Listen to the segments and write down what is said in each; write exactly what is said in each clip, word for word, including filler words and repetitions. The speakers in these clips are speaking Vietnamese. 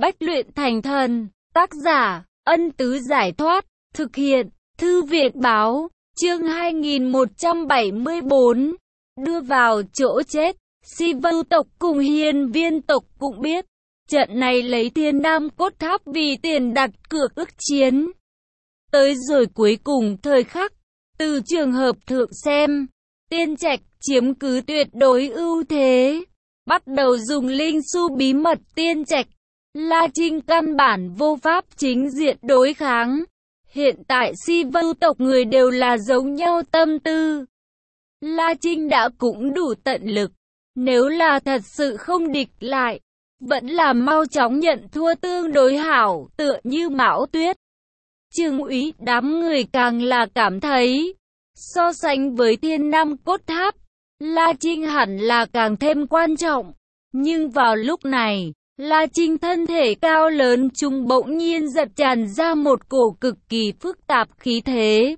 bách luyện thành thần. Tác giả, Ân Tứ Giải Thoát. Thực hiện, Thư viện Báo. Chương hai nghìn một trăm bảy mươi tư. Đưa vào chỗ chết. Si Vưu tộc cùng Hiên Viên tộc cũng biết. Trận này lấy Thiên Nam Cốt Tháp vì tiền đặt cược ức chiến. Tới rồi cuối cùng thời khắc. Từ trường hợp thượng xem, Tiên Trạch chiếm cứ tuyệt đối ưu thế. Bắt đầu dùng linh su bí mật Tiên Trạch. La Trinh căn bản vô pháp chính diện đối kháng. Hiện tại Si Vưu tộc người đều là giống nhau tâm tư. La Trinh đã cũng đủ tận lực. Nếu là thật sự không địch lại, vẫn là mau chóng nhận thua tương đối hảo, tựa như Mão Tuyết. Trương Úy đám người càng là cảm thấy, so sánh với Thiên Nam Cốt Tháp, La Trinh hẳn là càng thêm quan trọng. Nhưng vào lúc này, La Trinh thân thể cao lớn trung bỗng nhiên giật tràn ra một cổ cực kỳ phức tạp khí thế.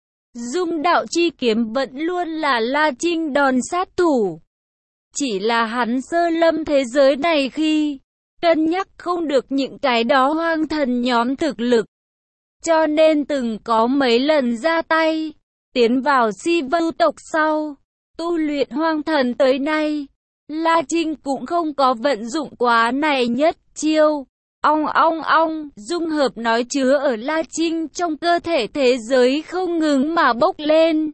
Dung đạo chi kiếm vẫn luôn là La Trinh đòn sát thủ. Chỉ là hắn sơ lâm thế giới này khi cân nhắc không được những cái đó hoang thần nhóm thực lực. Cho nên từng có mấy lần ra tay, tiến vào Si Vưu tộc sau, tu luyện hoang thần tới nay. La Trinh cũng không có vận dụng quá này nhất chiêu. Ong ong ong, dung hợp nói chứa ở La Trinh trong cơ thể thế giới không ngừng mà bốc lên.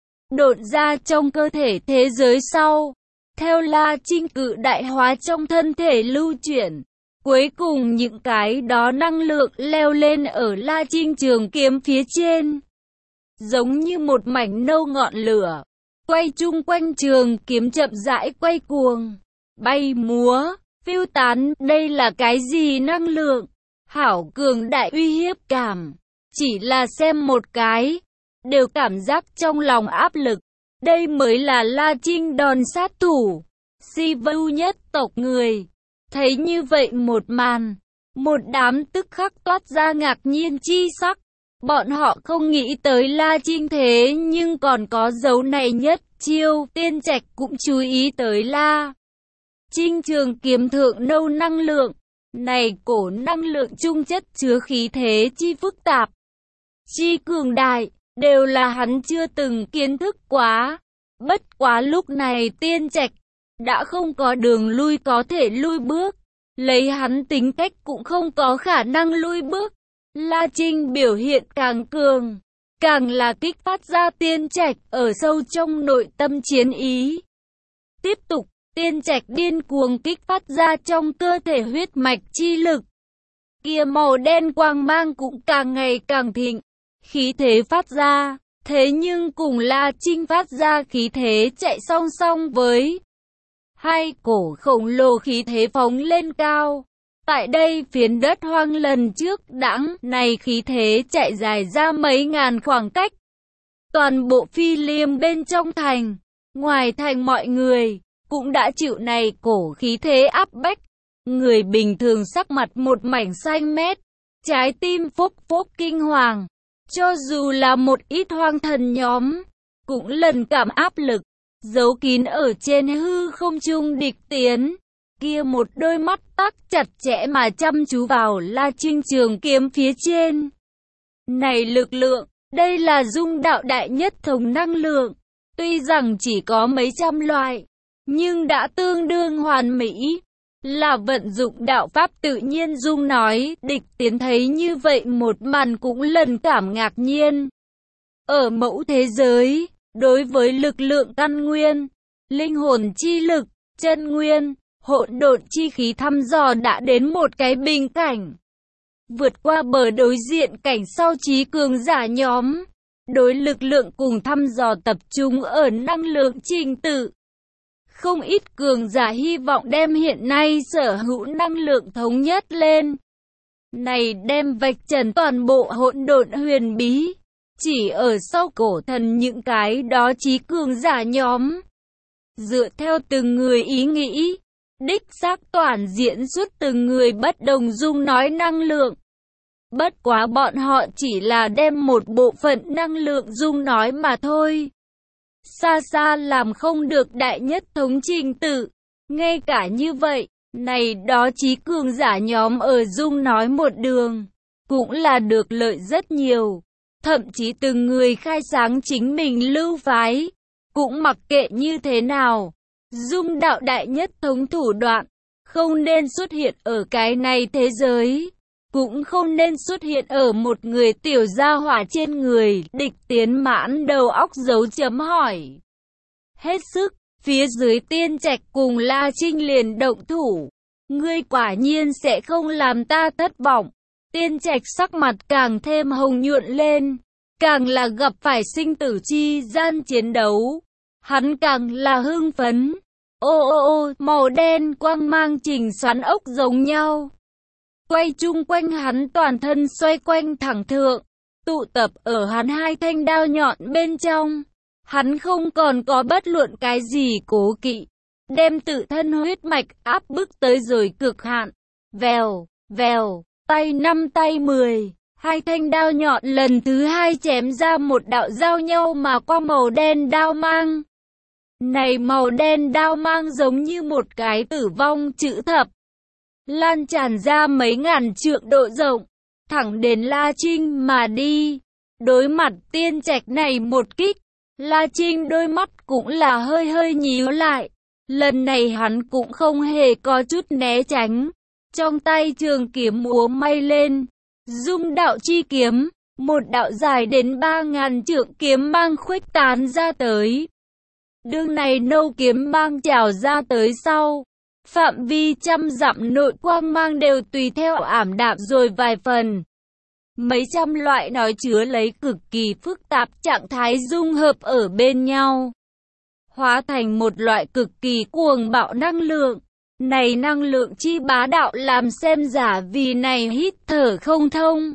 Độn ra trong cơ thể thế giới sau. Theo La Trinh cự đại hóa trong thân thể lưu chuyển. Cuối cùng những cái đó năng lượng leo lên ở La Trinh trường kiếm phía trên. Giống như một mảnh nâu ngọn lửa. Quay chung quanh trường kiếm chậm rãi quay cuồng. Bay múa, phiêu tán. Đây là cái gì năng lượng? Hảo cường đại uy hiếp cảm. Chỉ là xem một cái. Đều cảm giác trong lòng áp lực. Đây mới là La Trinh đòn sát thủ. Si Vưu nhất tộc người. Thấy như vậy một màn. Một đám tức khắc toát ra ngạc nhiên chi sắc. Bọn họ không nghĩ tới La Trinh thế nhưng còn có dấu này nhất chiêu. Tiên Trạch cũng chú ý tới La Trinh trường kiếm thượng nâu năng lượng. Này cổ năng lượng trung chất chứa khí thế chi phức tạp, chi cường đại, đều là hắn chưa từng kiến thức quá. Bất quá lúc này Tiên Trạch đã không có đường lui có thể lui bước. Lấy hắn tính cách cũng không có khả năng lui bước. La Trinh biểu hiện càng cường, càng là kích phát ra Tiên Trạch ở sâu trong nội tâm chiến ý. Tiếp tục, Tiên Trạch điên cuồng kích phát ra trong cơ thể huyết mạch chi lực. Kia màu đen quang mang cũng càng ngày càng thịnh, khí thế phát ra, thế nhưng cùng La Trinh phát ra khí thế chạy song song với hai cổ khổng lồ khí thế phóng lên cao. Tại đây phiến đất hoang lần trước đãng này khí thế chạy dài ra mấy ngàn khoảng cách. Toàn bộ Phi Liêm bên trong thành, ngoài thành mọi người, cũng đã chịu này cổ khí thế áp bách. Người bình thường sắc mặt một mảnh xanh mét, trái tim phốc phốc kinh hoàng. Cho dù là một ít hoang thần nhóm, cũng lần cảm áp lực, giấu kín ở trên hư không trung địch tiến. Kia một đôi mắt tắc chặt chẽ mà chăm chú vào La Trinh trường kiếm phía trên. Này lực lượng, đây là dung đạo đại nhất thống năng lượng. Tuy rằng chỉ có mấy trăm loại, nhưng đã tương đương hoàn mỹ. Là vận dụng đạo pháp tự nhiên dung nói, địch tiến thấy như vậy một màn cũng lần cảm ngạc nhiên. Ở mẫu thế giới, đối với lực lượng căn nguyên, linh hồn chi lực, chân nguyên, hỗn độn chi khí thăm dò đã đến một cái bình cảnh. Vượt qua bờ đối diện cảnh sau trí cường giả nhóm. Đối lực lượng cùng thăm dò tập trung ở năng lượng trình tự. Không ít cường giả hy vọng đem hiện nay sở hữu năng lượng thống nhất lên. Này đem vạch trần toàn bộ hỗn độn huyền bí. Chỉ ở sau cổ thần những cái đó trí cường giả nhóm. Dựa theo từng người ý nghĩ. Đích xác toàn diễn xuất từng người bất đồng dung nói năng lượng. Bất quá bọn họ chỉ là đem một bộ phận năng lượng dung nói mà thôi. Xa xa làm không được đại nhất thống trình tự. Ngay cả như vậy, Này đó chí cường giả nhóm ở Dung nói một đường, cũng là được lợi rất nhiều. Thậm chí từng người khai sáng chính mình lưu phái, cũng mặc kệ như thế nào. Dung đạo đại nhất thống thủ đoạn, không nên xuất hiện ở cái này thế giới, cũng không nên xuất hiện ở một người tiểu gia hỏa trên người. Địch Tiến mãn đầu óc dấu chấm hỏi. Hết sức, phía dưới Tiên Trạch cùng La Trinh liền động thủ. Ngươi quả nhiên sẽ không làm ta thất vọng. Tiên Trạch sắc mặt càng thêm hồng nhuận lên, càng là gặp phải sinh tử chi gian chiến đấu, hắn càng là hưng phấn. Ô ô ô, màu đen quang mang trình xoắn ốc giống nhau, quay chung quanh hắn, toàn thân xoay quanh thẳng thượng, tụ tập ở hắn hai thanh đao nhọn bên trong. Hắn không còn có bất luận cái gì cố kỵ, đem tự thân huyết mạch áp bức tới rồi cực hạn. Vèo, vèo, tay năm tay mười, hai thanh đao nhọn lần thứ hai chém ra một đạo giao nhau mà qua màu đen đao mang. Này màu đen đao mang giống như một cái tử vong chữ thập, lan tràn ra mấy ngàn trượng độ rộng, thẳng đến La Trinh mà đi. Đối mặt Tiên Trạch này một kích, La Trinh đôi mắt cũng là hơi hơi nhíu lại. Lần này hắn cũng không hề có chút né tránh, trong tay trường kiếm múa may lên, Dung đạo chi kiếm, một đạo dài đến ba ngàn trượng kiếm mang khuếch tán ra tới. Đường này nâu kiếm mang trào ra tới sau, phạm vi trăm dặm nội quang mang đều tùy theo ảm đạm rồi vài phần. Mấy trăm loại nói chứa lấy cực kỳ phức tạp trạng thái dung hợp ở bên nhau, hóa thành một loại cực kỳ cuồng bạo năng lượng. Này năng lượng chi bá đạo làm xem giả vì này hít thở không thông.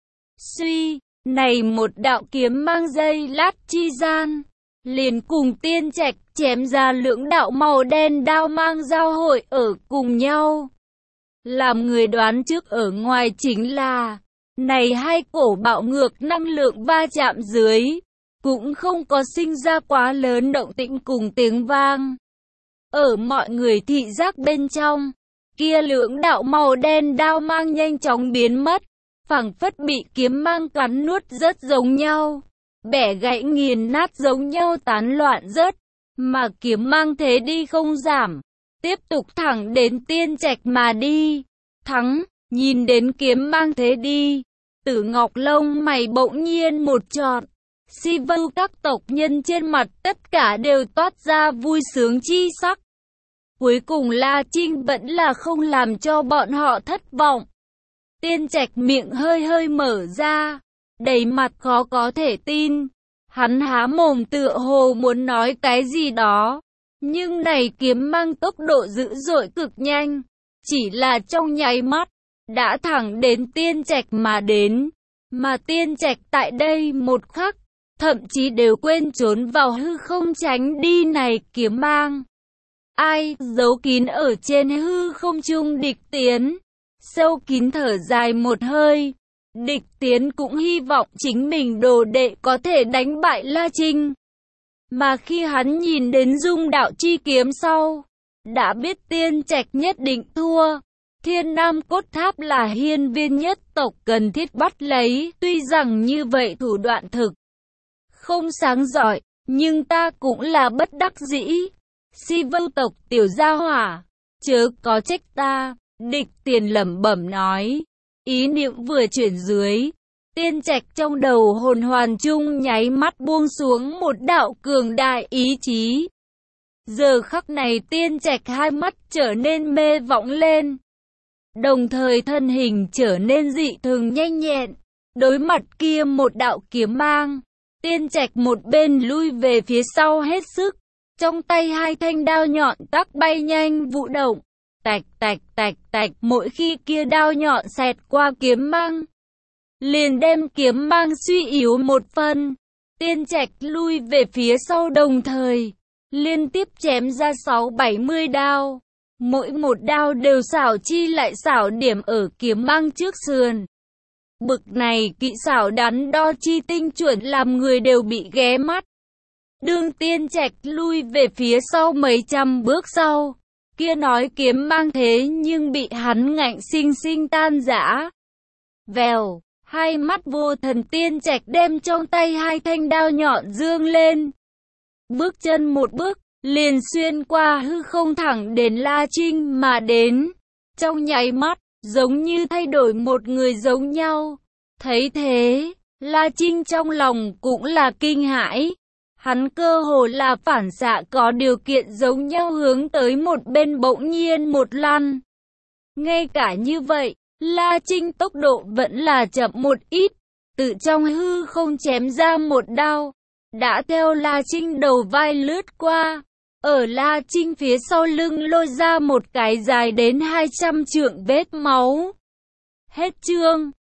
Suy, này một đạo kiếm mang dây lát chi gian, liền cùng Tiên Trạch chém ra lưỡng đạo màu đen đao mang giao hội ở cùng nhau. Làm người đoán trước ở ngoài chính là, này hai cổ bạo ngược năng lượng va chạm dưới, cũng không có sinh ra quá lớn động tĩnh cùng tiếng vang. Ở mọi người thị giác bên trong, kia lưỡng đạo màu đen đao mang nhanh chóng biến mất, phảng phất bị kiếm mang cắn nuốt rất giống nhau, bẻ gãy nghiền nát giống nhau tán loạn rớt, mà kiếm mang thế đi không giảm, tiếp tục thẳng đến Tiên Trạch mà đi. Thắng, nhìn đến kiếm mang thế đi, Tử Ngọc lông mày bỗng nhiên một trọn, si vưu các tộc nhân trên mặt tất cả đều toát ra vui sướng chi sắc. Cuối cùng La Trinh vẫn là không làm cho bọn họ thất vọng. Tiên Trạch miệng hơi hơi mở ra, đầy mặt khó có thể tin. Hắn há mồm tựa hồ muốn nói cái gì đó, nhưng này kiếm mang tốc độ dữ dội cực nhanh, chỉ là trong nháy mắt, đã thẳng đến Tiên Trạch mà đến. Mà Tiên Trạch tại đây một khắc, thậm chí đều quên trốn vào hư không tránh đi này kiếm mang. Ai giấu kín ở trên hư không trung Địch Tiến, sâu kín thở dài một hơi. Địch Tiến cũng hy vọng chính mình đồ đệ có thể đánh bại La Trinh. Mà khi hắn nhìn đến Dung đạo chi kiếm sau, đã biết Tiên Trạch nhất định thua. Thiên Nam Cốt Tháp là hiên viên nhất tộc cần thiết bắt lấy, tuy rằng như vậy thủ đoạn thực không sáng giỏi, nhưng ta cũng là bất đắc dĩ. Si vưu tộc tiểu gia hỏa, chớ có trách ta. Địch Tiền lẩm bẩm nói. Ý niệm vừa chuyển dưới, Tiên Trạch trong đầu hồn hoàn chung nháy mắt buông xuống một đạo cường đại ý chí. Giờ khắc này Tiên Trạch hai mắt trở nên mê võng lên, đồng thời thân hình trở nên dị thường nhanh nhẹn. Đối mặt kia một đạo kiếm mang, Tiên Trạch một bên lui về phía sau hết sức, trong tay hai thanh đao nhọn tắc bay nhanh vụ động, tạch tạch tạch tạch, mỗi khi kia đao nhọn xẹt qua kiếm mang, liền đem kiếm mang suy yếu một phần. Tiên Trạch lui về phía sau đồng thời, liên tiếp chém ra sáu bảy mươi đao, mỗi một đao đều xảo chi lại xảo điểm ở kiếm mang trước sườn. Bực này kỹ xảo đắn đo chi tinh chuẩn làm người đều bị ghé mắt. Đương Tiên Trạch lui về phía sau mấy trăm bước sau, kia nói kiếm mang thế nhưng bị hắn ngạnh sinh sinh tan rã. Vèo, hai mắt Vô Thần Tiên Trạch đem trong tay hai thanh đao nhọn dương lên. Bước chân một bước, liền xuyên qua hư không thẳng đến La Trinh mà đến. Trong nháy mắt, giống như thay đổi một người giống nhau. Thấy thế, La Trinh trong lòng cũng là kinh hãi. Hắn cơ hồ là phản xạ có điều kiện giống nhau hướng tới một bên bỗng nhiên một lăn. Ngay cả như vậy, La Trinh tốc độ vẫn là chậm một ít, tự trong hư không chém ra một đao, đã theo La Trinh đầu vai lướt qua, ở La Trinh phía sau lưng lôi ra một cái dài đến hai trăm trượng vết máu. Hết chương.